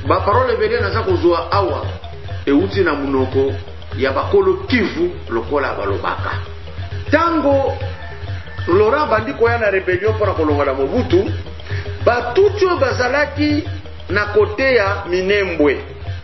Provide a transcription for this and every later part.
ba parole ebele naza kozwa awa euti na munoko ya bakolo Kivu lokola balobaka tango Laurent bandi koya na rebellion pour kolongola Mobutu batuti oyo bazalaki na kote ya Minembwe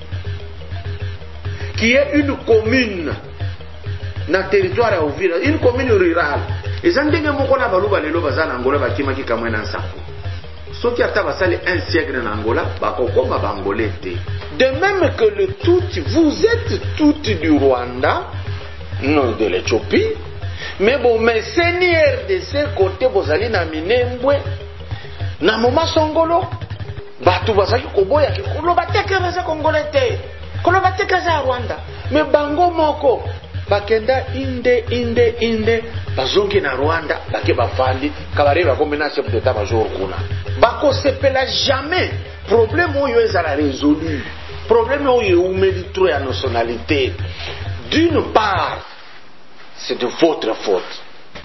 qui est une commune na territoire ya Uvira, une commune rurale. Eza ndenge moko na baluba lelo baza na Angola bakimaki kamwe na nsako. Soki ata basali un siècle na Angola bakokoma bangolais te. De même que le Tutsi, vous êtes Tutsi du Rwanda, non de l'Éthiopie, mais bon, mais seigneur de ce côté bozali na Minembwe na moma songolo batu bazaki koboya ki kolo bateke baza congolais te. Kolo bateke za Rwanda, mais bango moko bakenda inde bazongi na Rwanda bake bafandi kabare bakomena chef d'état major kuna bako sepela jamais problème oyo ezala résolu problème oyo umeli trop ya nationalité d'une part c'est de votre faute.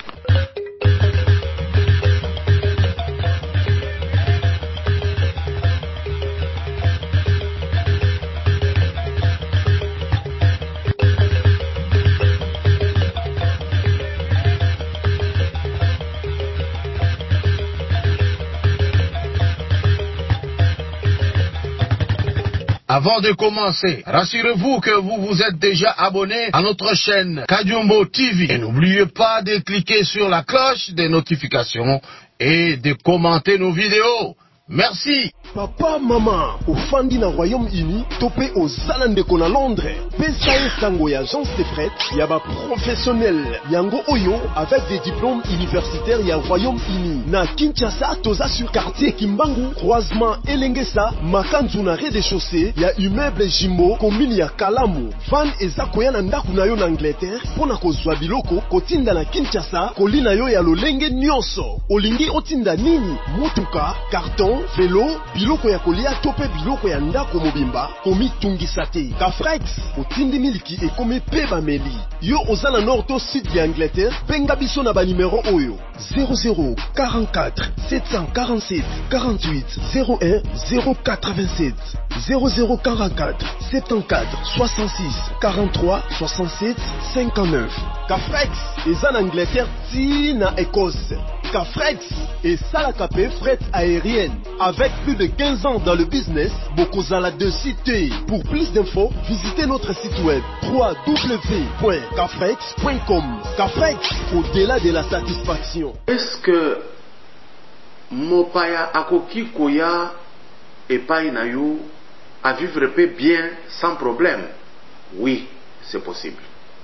Avant de commencer, rassurez-vous que vous vous êtes déjà abonné à notre chaîne Kadiombo TV. Et n'oubliez pas de cliquer sur la cloche des notifications et de commenter nos vidéos. Merci. Papa, maman, au Fandi na Royaume-Uni, topé aux Zalandeko na Londres. PSAE Sango ya agence de fret, yaba professionnel. Yango Oyo, avec des diplômes universitaires ya Royaume-Uni. Na Kinshasa, toza sur quartier Kimbangu, croisement Elengesa, Makanzu na rez-de-chaussée, ya immeuble Jimbo, commune ya Kalamu. Van eza koya na ndaku na yo na Angleterre, pona kozwa biloko, kotinda na Kinshasa, kolina yo ya lolenge nyonso. Olingi otinda nini? Mutuka, carton, vélo, biloko ya kolia tope biloko ya ndako mobimba komi tungisa te. Kafrex otindi miliki ekomi pe bameli. Yo ozala nord to sud ya Angleterre, benga biso na ba numero oyo 0044 747 48 01 087 0044 74 66 43 67 59. Kafrex eza na Angleterre ti na Écosse. Kafrex et Salakapé fret aérienne. Avec plus de 15 ans dans le business, Bokozala de cité. Pour plus d'infos, visitez notre site web www.kafrex.com. Kafrex, au-delà de la satisfaction. Est-ce que Mopaya Akoki Koya et Painayu à vivre bien sans problème? Oui, c'est possible.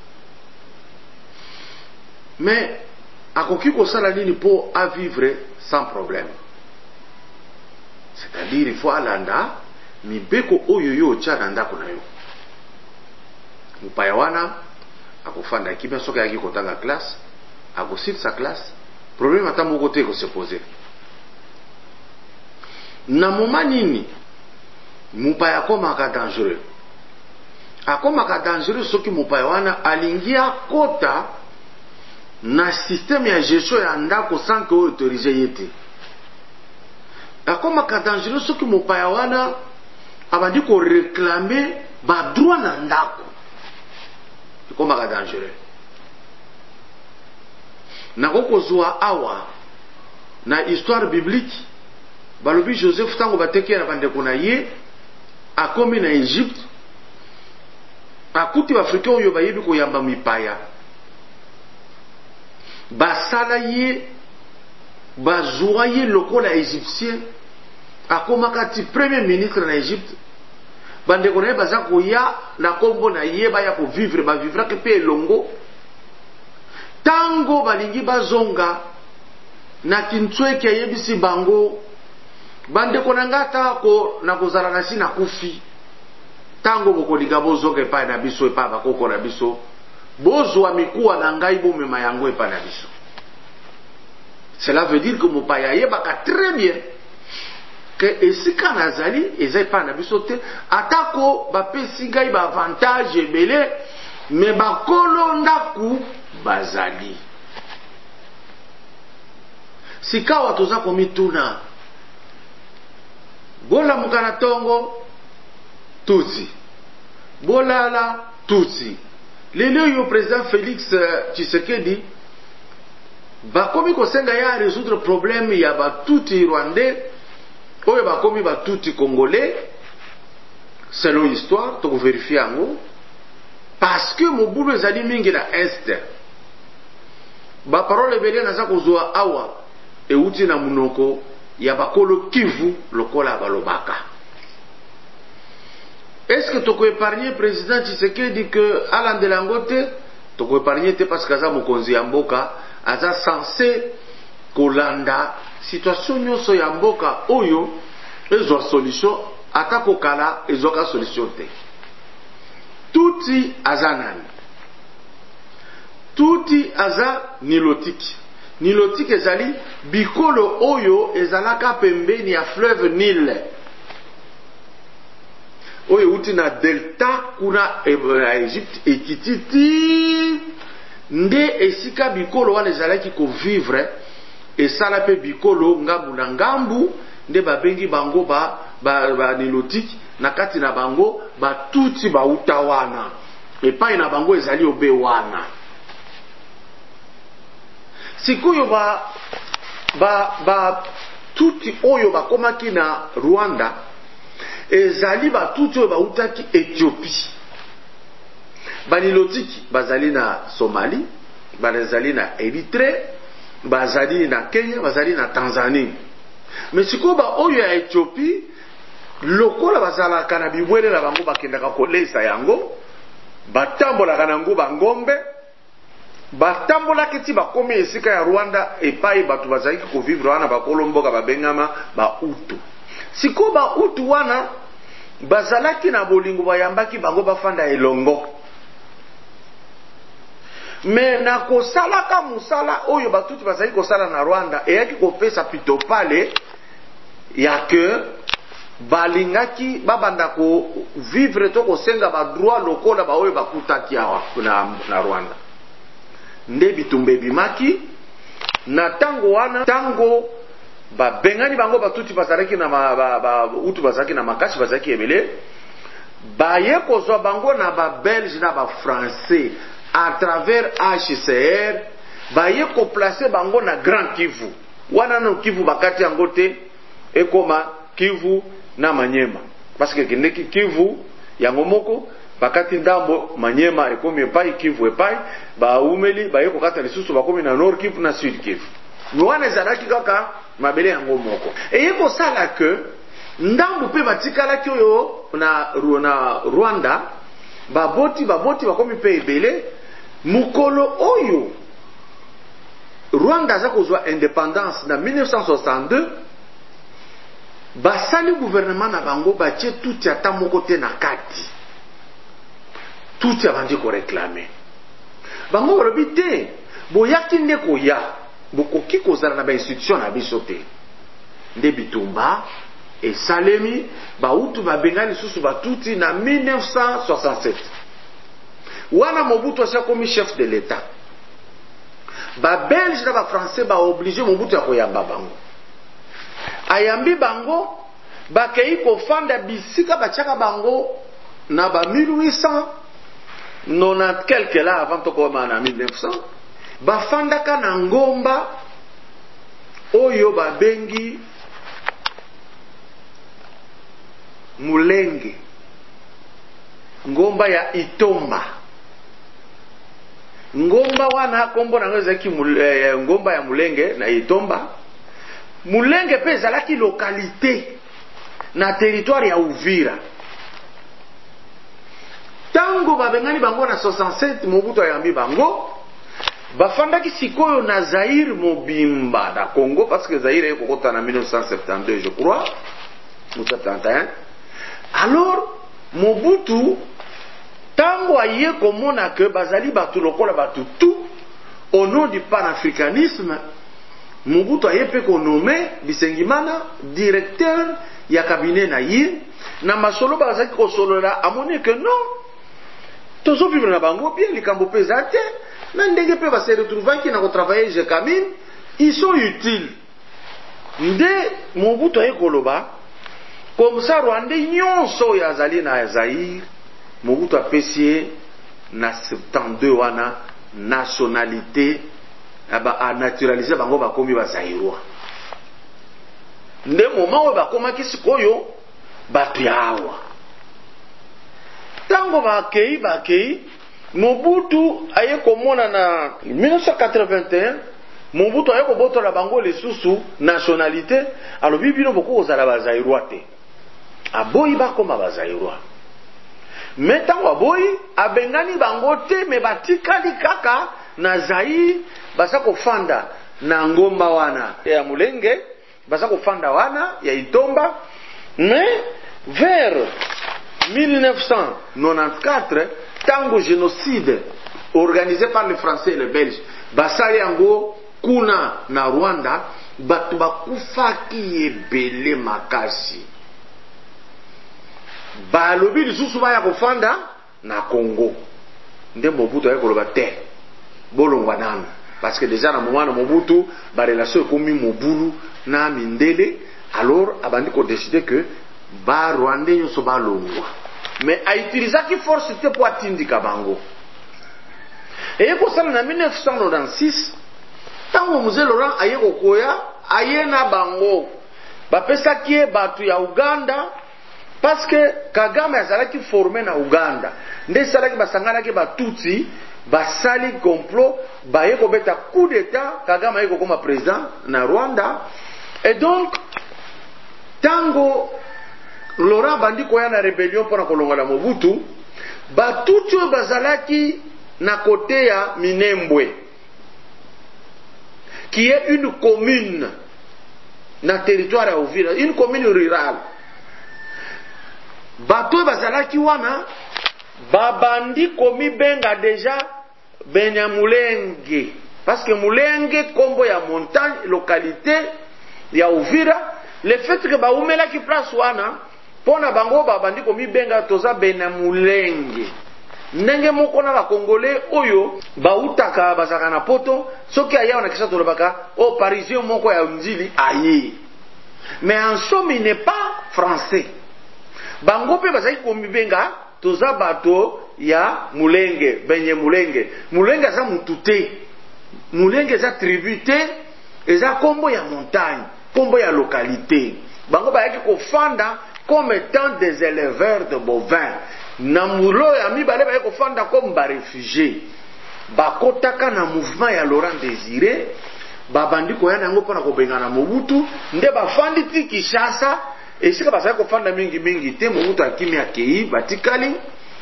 Mais akoki kosala nini po à vivre sans problème? C'est-à-dire il faut alanda mibeko oyo yo tshana ndako na yo. Mupaya wana akofanda kimia soka yaki kotanga classe, akosite sa classe, problème ata moko te ko se poser. Na moment nini mupaya komaka dangereux? Akomaka dangereux soki mupaya wana alingia kota na système ya gestion ya ndako sans que autorisé yete. Akomaka dangereux soki mopaya wana abandi ko réclamer ba droit na ndako. Akomaka dangereux. Na kokozwa awa na histoire biblique balobi Joseph tango bateke na bande kona ye akomi na Egypte akuti Afrika oyo bayebi ko yamba mipaya basala ye bazwa ye lokola égyptien akomaka ti premier ministre na Égypte bandeko na ye baza koya na kombo na ye baya ko vivre ba vivra ke pe elongo tango balingi bazonga na kintsweke yebisi bango bandeko na ngata ko na kozala na si na kufi tango bokoliga bozonga epai na biso epai bakoko na biso bozwa mikuwa na ngai bomema yango epai na biso. Cela veut dire que mopaya yebaka très bien que esika nazali eza epai na biso te atako bapesi ngai ba avantage ebele me bakolo ndaku bazali. Sikawa toza komituna bola mukana tongo Tutsi. Bolala Tutsi. Le président Félix Tshisekedi bakomi kosenga ya résoudre problème ya batuti rwandais oyo bakomi batuti congolais selon histoire to vérifier yango parce que mobulu ezali mingi na est ba parole ebele naza kozwa awa euti na munoko ya bakolo Kivu lokola balobaka. Est-ce que toko épargner président Tshisekedi que alandela ngote toko épargner te parce que aza mokonzi ya mboka aza censé kolanda situation nyonso ya mboka oyo ezwa solution ata kokala ezwaka solution te. Tuti aza nani? Tuti aza nilotiki. Nilotiki ezali bikolo oyo ezalaka pembeni ya fleuve Nil oyo uti na delta kuna Egypte ekititi nde esika bikolo wana ezalaki kovivre esala pe bikolo ngambu na ngambu nde babengi bango ba nilotiki na kati na bango batuti bauta wana epai na bango ezali obe wana. Sikoyo tuti oyo bakomaki na Rwanda ezali batuti oyo bautaki Ethiopie. Banilotiki bazali na Somalie, bazali na Eritrea, bazali na Kenya, bazali na Tanzanie. Mais sikoyo ba oyo ya Ethiopie lokola bazalaka na bibwele na bango bakendaka kolesa yango batambolaka na ngo bangombe batambola kiti bakomi esika ya Rwanda epai batu bazalaki kovivre wana bakolo mboka babengama ba Utu. Siko ba Utu wana bazalaki na bolingo bayambaki bango bafanda elongo. Me na kosalaka musala oyo batuti bazalaki kosala na Rwanda eyaki kopesa pitopale ya ke balingaki babanda ko vivre to kosenga ba droit lokola ba oyo bakutaki awa na Rwanda. Nde bitumbe bimaki na tango wana tango babengani bango batuti bazalaki na Utu bazalaki na makasi bazalaki ebele baye kozwa bango na ba Belge na ba Français à travers HCR baye ko placer bango na Grand Kivu wana no Kivu bakati yango te ekoma Kivu na Manyema parce que kindeki Kivu yango moko bakati ndambo Manyema ekomi epai Kivu epai ba umeli baye ko kata lisusu bakomi na Nord Kivu na Sud Kivu mwana ezalaki kaka mabele yango moko eyeko sala que ndambo pe batikala ki oyo na Rwanda baboti bakomi pe ebele mukolo oyo Rwanda za kozwa indépendance na 1962 basali gouvernement na bango batie tuti ata moko te na kati tuti abandi ko réclamer bango balobi te boyaki nde koya bokoki kozala na ba institution na biso te nde bitumba esalemi bautu babengani susu batuti na 1967 wana Mobutu asakomi chef de l'état ba Belge na ba Français ba obligé Mobutu ya koyamba bango ayambi bango bakei kofanda bisika bachaka bango na ba 1890 quelque là avant to koma na 1900 bafandaka na ngomba oyo babengi Mulenge ngomba ya Itomba ngomba wana kombo na ngezaki ngomba ya Mulenge na Itomba Mulenge pe ezalaki localité na territoire ya Uvira tango babengani bango na 67 Mobutu ayambi bango bafandaki sikoyo na Zaïre mobimba na Congo parce que Zaïre est kokota na 1972 je crois ou 71 alors Mobutu tango aye komona que bazali batu lokola batu tout au nom du panafricanisme Mobutu aye pe konome Bisengimana directeur ya cabinet na ye na masolo bazali kosolola amone que non tozo vivre na bango bien likambo pesate na ndenge pe ba se retrouver qui na ko travailler je camine ils sont utiles nde Mobutu aye koloba comme ça Rwanda nyonso ya zali na Zaïre Mobutu apesi na 72 wana nationalité a naturalisé bango bakomi ba Zaïrois. Nde moment oyo bakomaki sikoyo bato yawa tango bakei Mobutu aye komona na 1981 Mobutu aye kobotola bango lisusu nationalité alobi bino boko kozala ba Zaïrois te aboyi bakoma ba Zaïrois mais tango aboyi abengani bango te me batikali kaka na Zaïre basa kofanda na ngomba wana ya Mulenge basa kofanda wana ya Itomba. Mais vers 1994 tango génocide organisé par les Français et les Belges basali yango kuna na Rwanda batu bakufaki ebele makasi balobi lisusu baya kofanda na Congo nde Mobutu aye koloba te bolongwa nanu parce que déjà na moment na Mobutu ba relation ekomi mobulu na mindele alors abandi ko décider que ba Rwandais nyonso balongwa mais a utilisé qui force te pour atindika bango et ko sala na 1996 tango Mzee Laurent aye kokoya aye na bango bapesaki batu ya Uganda parce que Kagame azalaki formé na Uganda nde salaki basanganaki batutsi basali complot baye kobeta coup d'état Kagame aye kokoma président na Rwanda. Et donc tango Laurent bandi koya na rébellion pour na kolonga na Mobutu batutsi bazalaki na côté ya Minembwe qui est une commune na territoire ya Uvira, une commune rurale. Bato bazalaki wana babandi komi benga déjà Benyamulenge parce que Mulenge kombo ya montagne localité ya Uvira le fait que baumela ki place wana pona bango babandi komi benga toza Benyamulenge ndenge moko na ba congolais oyo bautaka bazaka na poto soki aya na kisa tolobaka o parisien moko ya nzili aye mais en somme il n'est pas français bango pe bazaki komi benga toza bato ya Mulenge benye Mulenge za mutute Mulenge za tribute eza kombo ya montagne kombo ya localité bango bayaki kofanda comme étant des éleveurs de bovins na mulo ya mibale bayaki kofanda comme ba réfugiés bakotaka na mouvement ya Laurent Désiré babandi koya nango pona kobenga na Mobutu nde bafandi ti Kinshasa esika basaki kofanda mingi te Mobutu akimi akei batikali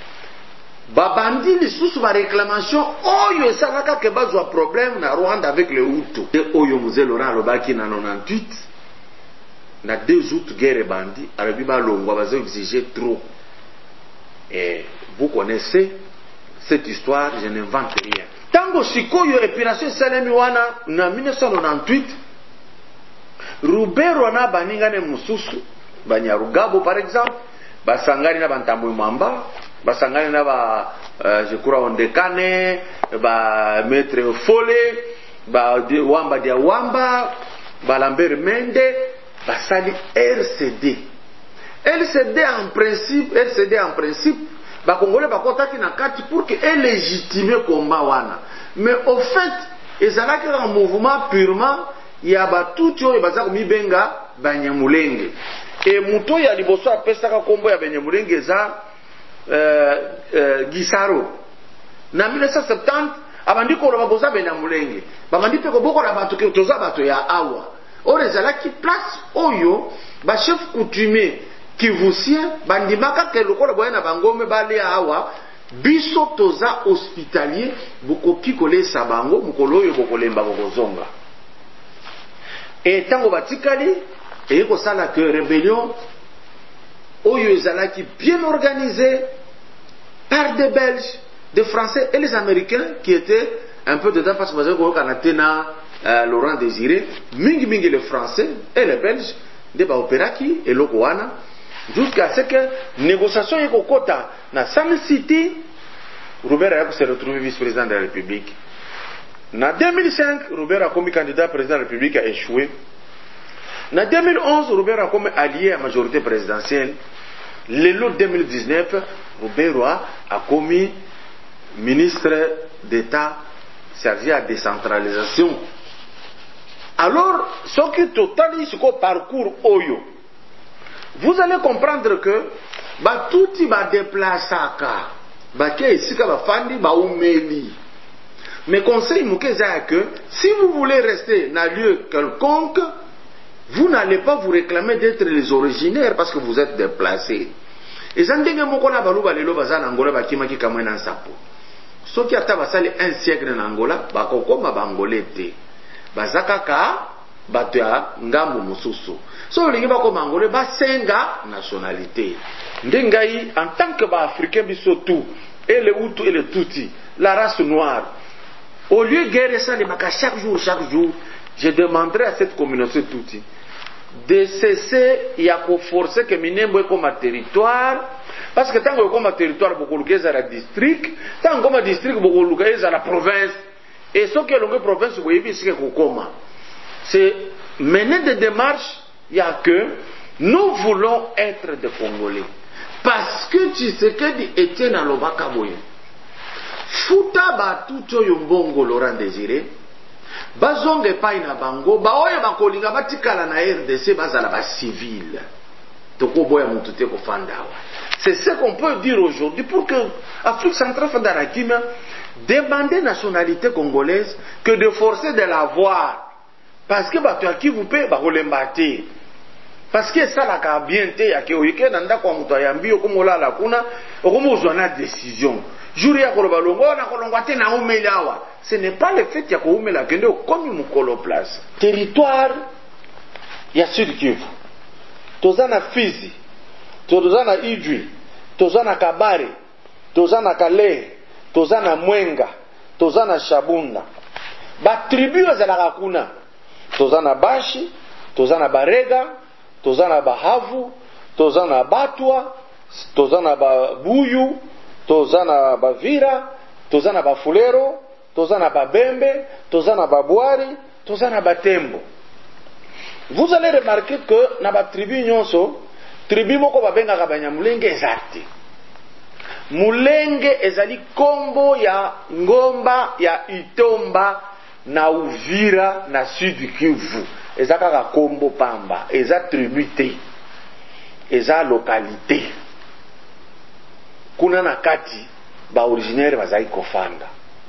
babandi lisusu ba réclamation oyo esalaka ke bazwa problème na Rwanda avec les Hutus et oyo Mzee Laurent alobaki na 98 na 2 août guerre bandi alobi balongwa bazo exiger trop. Et vous connaissez cette histoire, je n'invente rien. Tango sikoyo epilation salemi wana na 1998 Rubero na baningane mususu Banyarugabo par exemple basangani na Bantambo Mwamba basangani na ba je crois Ondekane ba Maître Fole ba Wamba dia Wamba ba Lambert Mende basali RCD en principe ba Congolais bakotaki na kati pour que légitimer combat wana mais au fait ezalaki un mouvement purement ya batuti oyo baza komibenga Banyamulenge et muto ya liboso apesaka kombo ya Banyamulenge za Gisaro na 1970 abandi ko loba boza Banyamulenge babandi pe ko boko na bato ke toza bato ya awa ore ezalaki place oyo ba chef coutumier kivusien bandimaka ke lokola boya na bangome bale awa biso toza hospitalier bokoki kolesa bango mukolo oyo bokolemba bokozonga et tango batikali et ko sala que rébellion oyo ezalaki bien organisée par des Belges, des Français et les Américains qui étaient un peu dedans parce que vous avez Canatena Laurent Désiré mingi les Français et les Belges de ba opéraki et lokoana jusqu'à ce que négociation yeko kota na Sun City Robert a se retrouvé vice-président de la République. En 2005, Robert a commis candidat président de la République a échoué. En 2011, Robert a comme allié à la majorité présidentielle. Le 2019, Robert a commis ministre d'État chargé à la décentralisation. Alors, ce qui totalise ce parcours Oyo, vous allez comprendre que tout qui va déplacer mais conseil que si vous voulez rester dans un lieu quelconque, vous n'allez pas vous réclamer d'être les originaires parce que vous êtes déplacés. Et ça ndenge moko na baluba lelo bazana Angola bakimaki kamwe na nsapo. Soki ata basali un siècle na Angola bakokoma bangolais te. Bazakaka bato ya ngambo mosusu. So lingi bakoma Angolais basenga nationalité. Ndengai en tant que africain biso tout et le Hutu et le Tutsi, la race noire. Au lieu de guerre ça les maka chaque jour, je demanderai à cette communauté Tutsi de cesser ya ko forcer que minembo comme territoire parce que tant que comme territoire bokoluka za la district, tant comme district bokoluka za la province et ce que longue province boyebi c'est que koma. C'est mener des démarches, il y a que nous voulons être des Congolais. Parce que tu sais que dit Etienne Alobaka Boye. Futa ba tuto yombongo Laurent Désiré. Bazonge pa ina bango, ba oyo bakolinga batikala na RDC bazala ba civil. Toko boya mutute ko fandawa. C'est ce qu'on peut dire aujourd'hui pour que Afrique centrale Fandarakima demander nationalité congolaise que de forcer de l'avoir. Parce que bato ya Kivu pe bakolembate. Parce que ça la ka bien te ya ke oyike nanda kwa muto yambi okomola la kuna okomozwa na décision. Jour ya koloba longo na kolongwa te na umelawa. Ce n'est pas le fait ya ko umela kende okomi mukolo place. Territoire ya Sud Kivu. Tozana Fizi, tozana Idjwi, tozana Kabare, tozana Kale, tozana Mwenga, tozana Shabunda. Ba tribu za kuna. Tozana Bashi, tozana Barega, tozana Bahavu, tozana Batwa, tozana Babuyu, tozana Bavira, tozana Bafulero, tozana Babembe, tozana Babwari, tozana Batembo. Vous allez remarquer que na ba tribu nyonso, tribu moko babenga kabanya mulenge ezati. Mulenge ezali kombo ya ngomba ya Itomba na Uvira na Sud Kivu. Eza kaka kombo pamba, eza tribu te. Eza localité. Kuna na kati ba originaire bazali kofanda.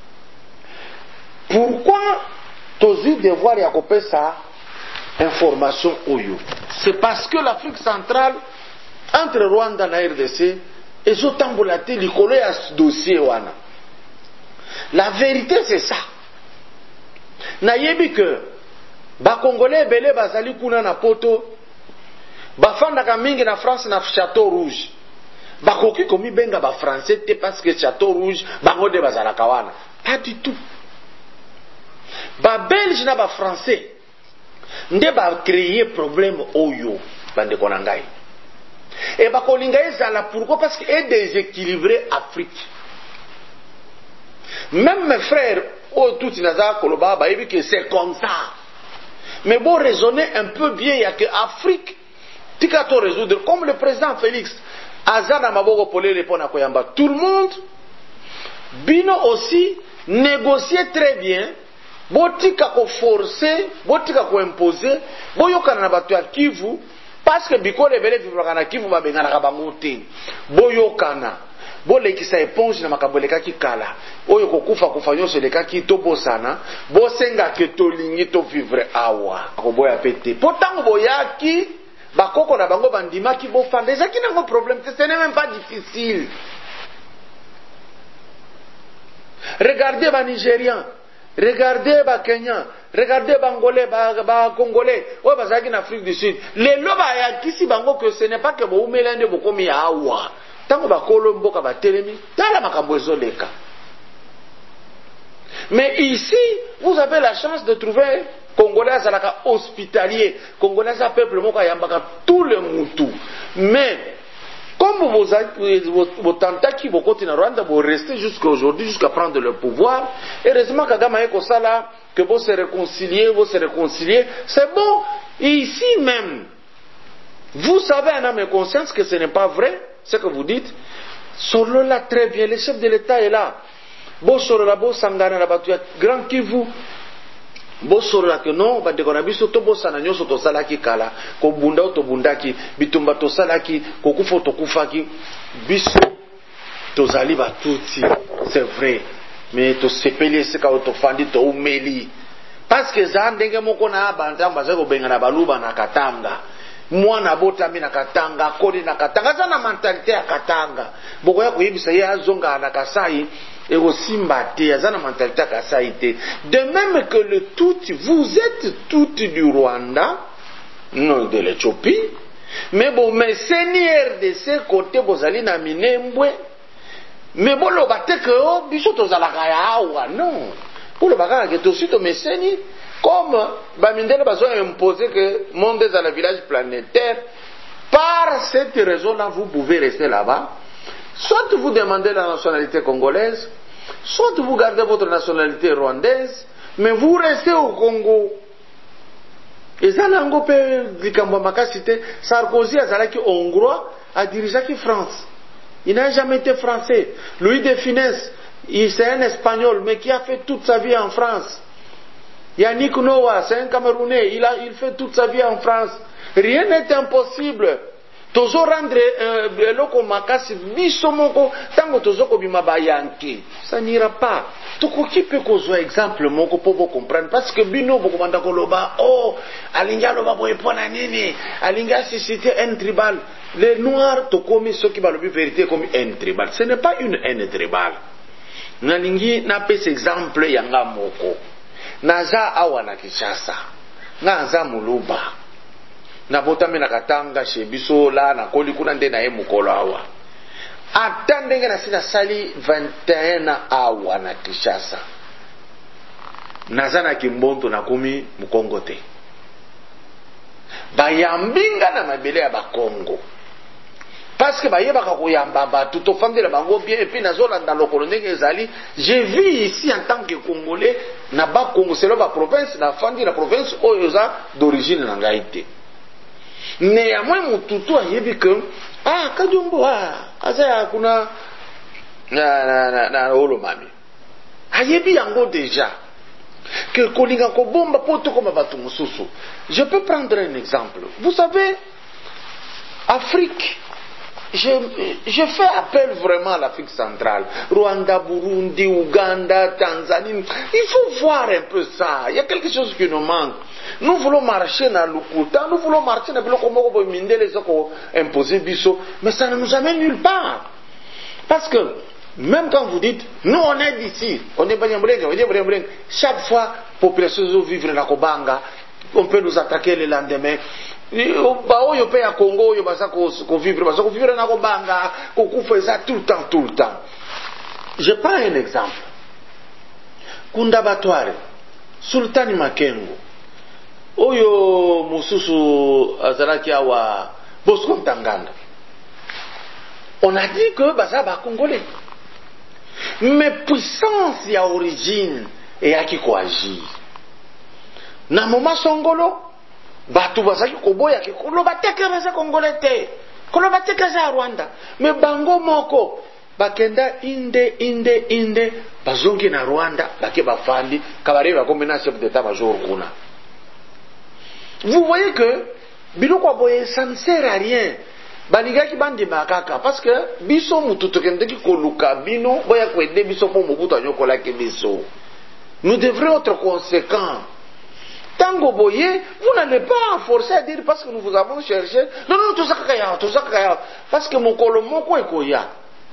Pourquoi tozi devoir ya kopesa information oyo? C'est parce que l'Afrique centrale entre Rwanda na RDC ezotambola te likolo ya dossier wana. La vérité c'est ça. Nayebi que ba Congolais belé bazali kuna na poto bafandaka mingi na France na Château Rouge. Bakoki komi benga ba français te parce que Château Rouge bango de bazalaka wana. Pas du tout. Ba belge na ba français nde ba créer problème oyo bande konangai. Et ba kolinga ezala pourquoi? Parce que est déséquilibré Afrique. Même mes frères tout inaza koloba ba yebi que c'est comme ça. Mais bon raisonner un peu bien, il y a que Afrique tikato résoudre comme le président Félix Azana Maboko Polé répond à Koyamba. Tout le monde bino aussi négocier très bien. Botika ko forcer, botika ko imposer, boyokana na bato ya Kivu parce que bikole bele vivra na Kivu ba bengana ka bango te. Boyokana. Bolekisa éponge na makaboleka ki kala. Oyo kokufa kufa nyonso leka ki tobosana, bosenga ke tolingi to vivre awa. Ko boya pété. Pourtant boyaki bakoko na bango bandima ki bofanda ezaki nango problème, ce n'est même pas difficile. Regardez ba Nigériens, regardez ba Kenyans, regardez ba Angolais, ba Congolais, ou bazaki en Afrique du Sud. Les loba ya kisi bango que ce n'est pas que bo umelande bokomi ya awa. Tango ba kolombo ka ba telemi, tala makambo ezoleka. Mais ici, vous avez la chance de trouver Congolais azalaka hospitalier, Congolais a peuple moko yambaka tout le mutu. Mais comme vous tentaki beaucoup na Rwanda, vous restez jusqu'à aujourd'hui, jusqu'à prendre le pouvoir. Heureusement Kagame eko sala que vous se réconciliez, c'est bon. Et ici même, vous savez en âme et conscience que ce n'est pas vrai, ce que vous dites. Solo là, très bien, le chef de l'État est là. Bo solo là, bo sangana là, batu ya grand Kivu. Bo solo là que non, ba dekona biso to bo sana nyoso to salaki kala, ko bunda to bundaki, bitumba to salaki, ko kufo to kufaki, biso to zali ba tuti, c'est vrai. Mais to sepeli seka to fandi to umeli. Parce que za ndenge moko na banta baza ko benga na baluba na Katanga. Mwana botami na Katanga, kodi na Katanga, za na mentalité ya Katanga. Boko ya koyebisa ye azonga na Kasai et aussi mbate, za na mentalité ya Kasai te. De même que le Tutsi, vous êtes Tutsi du Rwanda, non de l'Éthiopie, mais bon, mais seigneur de ce côté bozali na Minembwe. Mais bon, le bate que oh, biso tozalaka ya awa, non. Pour le bagage que to sito meseni. Comme Bamindele Bazo a imposé que monde est dans le village planétaire, par cette raison-là, vous pouvez rester là-bas. Soit vous demandez la nationalité congolaise, soit vous gardez votre nationalité rwandaise, mais vous restez au Congo. Et ça, Sarkozy a été hongrois, a dirigé la France. Il n'a jamais été français. Louis de Funès, c'est un espagnol, mais qui a fait toute sa vie en France. Yannick Noah, c'est un Camerounais, il fait toute sa vie en France. Rien n'est impossible. Tozo rendre loko makasi biso moko tango tozo ko bima bayanki. Ça n'ira pas. Toko ki pe kozwa exemple moko pour vous comprendre parce que bino boko banda koloba oh alinga loba boye pona nini alinga si c'était un tribal. Les noirs toko mi soki balobi vérité comme un tribal. Ce n'est pas une haine tribale. Nalingi na pese exemple yanga moko. Naza awa na Kinshasa naza muluba na botame na Katanga chez biso la na koli kuna nde na ye mukolo awa ata ndenge na sina sali 21 awa na Kinshasa naza na Kimbonto na kumi mukongo te bayambinga na mabele ya bakongo parce que bayebaka koyamba batu tofandela bango bien et puis nazolanda lokolo ndenge ezali. Je vis ici en tant que Congolais na ba Congo c'est la province na fandi la province oyoza d'origine na ngai te. Néanmoins mututu ayebi que Kajumbo asa kuna na olomami ayebi yango déjà que kolinga ko bomba poto comme batu mususu. Je peux prendre un exemple. Vous savez, Afrique, je fais appel vraiment à l'Afrique centrale. Rwanda, Burundi, Ouganda, Tanzanie. Il faut voir un peu ça. Il y a quelque chose qui nous manque. Nous voulons marcher dans l'Ukuta, nous voulons marcher dans le imposer biso, mais ça ne nous amène nulle part. Parce que, même quand vous dites, nous on est d'ici, on est Banyambreng, chaque fois, la population vivre dans la Kobanga, on peut nous attaquer le lendemain. Oyo pe ya Congo oyo baza ko vivre na kobanga ko kufa ça tout le temps. Je prends un exemple. Kunda Batware, Sultani Makengo, oyo mususu azalaki awa Bosco Ntaganda. On a dit que baza ba Congolais. Mais puissance ya origine et à qui ko agir. Na moma Songolo batu bazaki koboya ke koloba teke baza Congolais te koloba teke za Rwanda me bango moko bakenda inde bazongi na Rwanda bake bafandi kabare bakombe na chef d'état major kuna. Vous voyez que biloko boye ça ne sert à rien balingaki bandi makaka parce que biso mutu tokendeki koluka bino boya kwende biso po mobutu anyokola ke biso. Nous devrions être conséquents. Tango boye, vous n'allez pas forcer à dire parce que nous vous avons cherché. Non, tout ça kaya. Parce que mon kolomoko ekoya.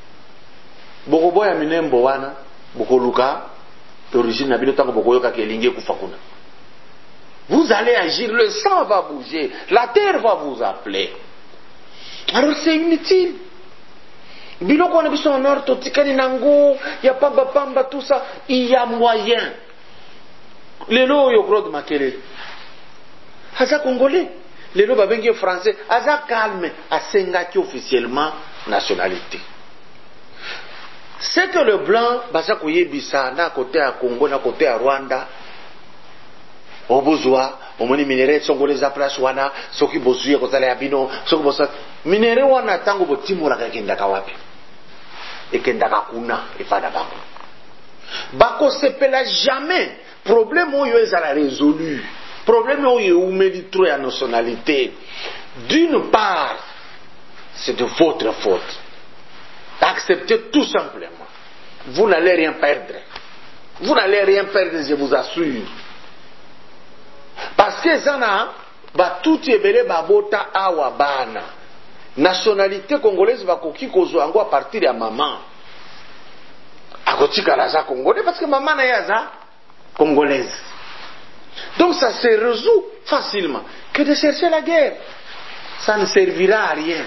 Bokobo ya minembo wana, bokoluka, d'origine na bino tango bokoyoka kelingi kufakuna. Vous allez agir, le sang va bouger, la terre va vous appeler. Alors c'est inutile. Biloko na biso en or totikani nango, ya pamba tout ça, il y a moyen. Lelo yo Claude Makele aza Congolais, lelo babengi français, aza calme, asengaki officiellement nationalité. C'est que le blanc baza koyebisa na côté à Congo na côté à Rwanda obozwa omoni minere songoleza place wana soki bozuye kozala ya bino soki bosa minere wana tango botimolaka ekendaka wapi ekendaka kuna efana bango bakosepela jamais problème oyo ezala résolu problème oyo eumeli trop ya nationalité d'une part c'est de votre faute acceptez tout simplement vous n'allez rien perdre je vous assure parce que zana batuti ebele babota awa bana nationalité congolaise bakoki kozwa yango à partir ya maman akotikala za congolais parce que maman na ye aza congolaise. Donc ça se résout facilement que de chercher la guerre. Ça ne servira à rien.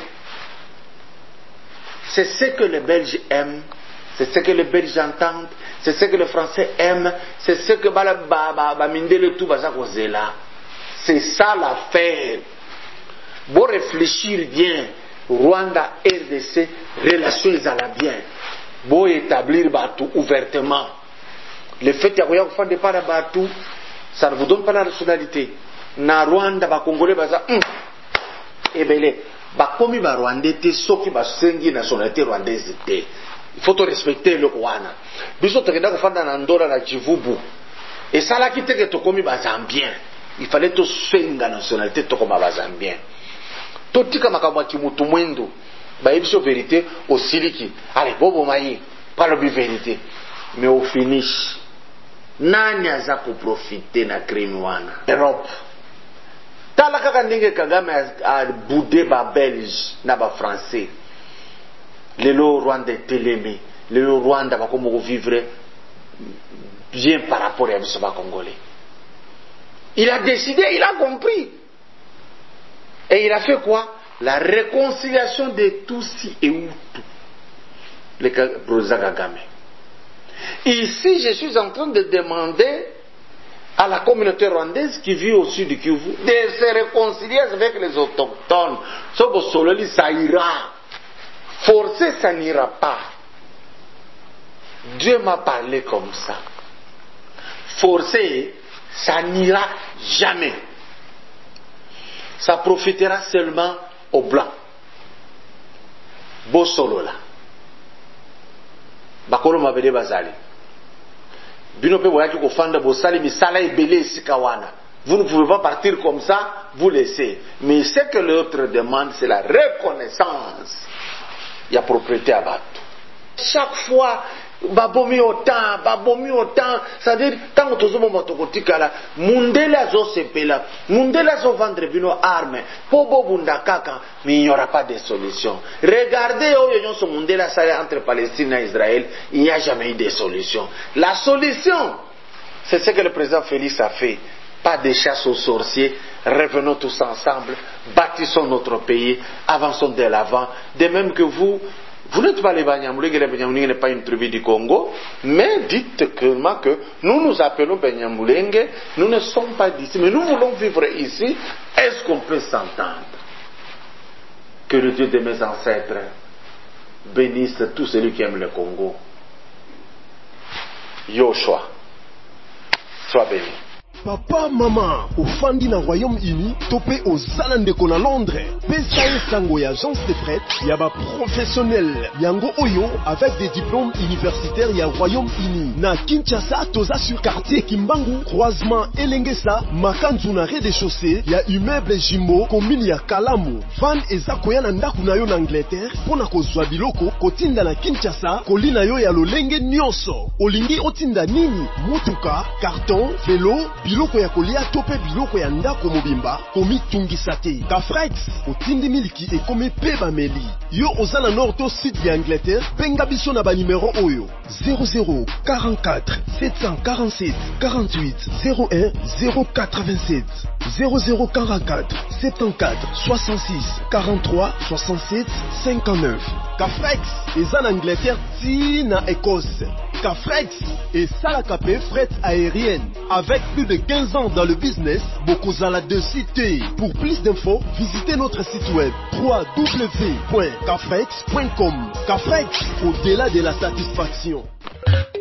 C'est ce que les Belges aiment, c'est ce que les Belges entendent, c'est ce que les Français aiment, c'est ce que Mindele tout baza kozela. C'est ça l'affaire. Bon réfléchir bien, Rwanda, RDC, relations allaient bien. Bon établir Batou ouvertement. Le fait qu'il y a un départ à Batou, ça ne vous donne pas la nationalité. Na Rwanda, ba Congolais, baza, ebele, ba komi ba Rwandais te, soki ba sengi nationalité rwandaise te. Il faut respecter le Rwanda. Biso tekenda kufanda na Ndola na Chivubu. Et ça là qui te que to komi ba Zambien. Il fallait to senga nationalité to koma ba Zambien. To tika makamwa kimutu mwendo. Ba ebiso vérité au siliki. Allez, bobo mayi, pas le vérité. Mais au finish, nani aza ko profiter na crime wana? Europe. Tala kaka ndenge Kagame a boudé ba Belge na ba Français. Lelo Rwanda telemi, lelo Rwanda va comme vivre bien par rapport à biso ba Congolais. Il a décidé, il a compris. Et il a fait quoi? La réconciliation de Tutsi et Hutu. Le président Kagame. Ici, je suis en train de demander à la communauté rwandaise qui vit au sud du Kivu de se réconcilier avec les autochtones. Ça ira. Forcer, ça n'ira pas. Dieu m'a parlé comme ça. Forcer, ça n'ira jamais. Ça profitera seulement aux blancs. Bosolola. Bakolo mabede bazali. Bino pe boyaki kofanda bosali misala ebele esika wana. Vous ne pouvez pas partir comme ça, vous laissez. Mais ce que l'autre demande, c'est la reconnaissance. Il y a propriété à battre. Chaque fois, babomi autant, c'est-à-dire, tant que tout le monde est Mundela zo sepela, Mundela zo vendre bino armes, Pobo bundakaka, mais il n'y aura pas de solution. Regardez où sont Mundela salé entre Palestine et Israël, il n'y a jamais eu de solution. La solution, c'est ce que le président Félix a fait. Pas de chasse aux sorciers, revenons tous ensemble, bâtissons notre pays, avançons de l'avant. De même que vous n'êtes pas les Banyamulenge, les Banyamulenge n'est pas une tribu du Congo, mais dites clairement que nous nous appelons Banyamulenge, nous ne sommes pas d'ici, mais nous voulons vivre ici. Est-ce qu'on peut s'entendre? Que le Dieu de mes ancêtres bénisse tous celui qui aime le Congo. Yoshua, sois béni. Papa, maman, au Fandi na Royaume-Uni, topé aux Zalandeko na Londres. PSAE Sango ya agence de fret, yaba professionnel. Yango Oyo, avec des diplômes universitaires ya Royaume-Uni. Na Kinshasa, toza sur quartier Kimbangu, croisement Elengesa, Makanzu na rez-de-chaussée, ya immeuble Jimbo, commune ya Kalamu. Van eza koya na ndaku na yo na Angleterre, pona kozwa biloko, kotinda na Kinshasa, kolina yo ya lolenge nyonso. Olingi otinda nini? Mutuka, carton, vélo, biloko ya kolia tope biloko ya ndako mobimba komi tungisa te. Kafrex otindi miliki ekomi pe bameli. Yo ozala nord to sud ya Angleterre, benga biso na ba numéro oyo 00 44 747 48 01 087 00 44 74 66 43 67 59. Kafrex eza na Angleterre ti na Écosse. Kafrex et Salakapé fret aérienne. Avec plus de 15 ans dans le business, Bokozala de cité. Pour plus d'infos, visitez notre site web www.kafrex.com. Kafrex, au-delà de la satisfaction.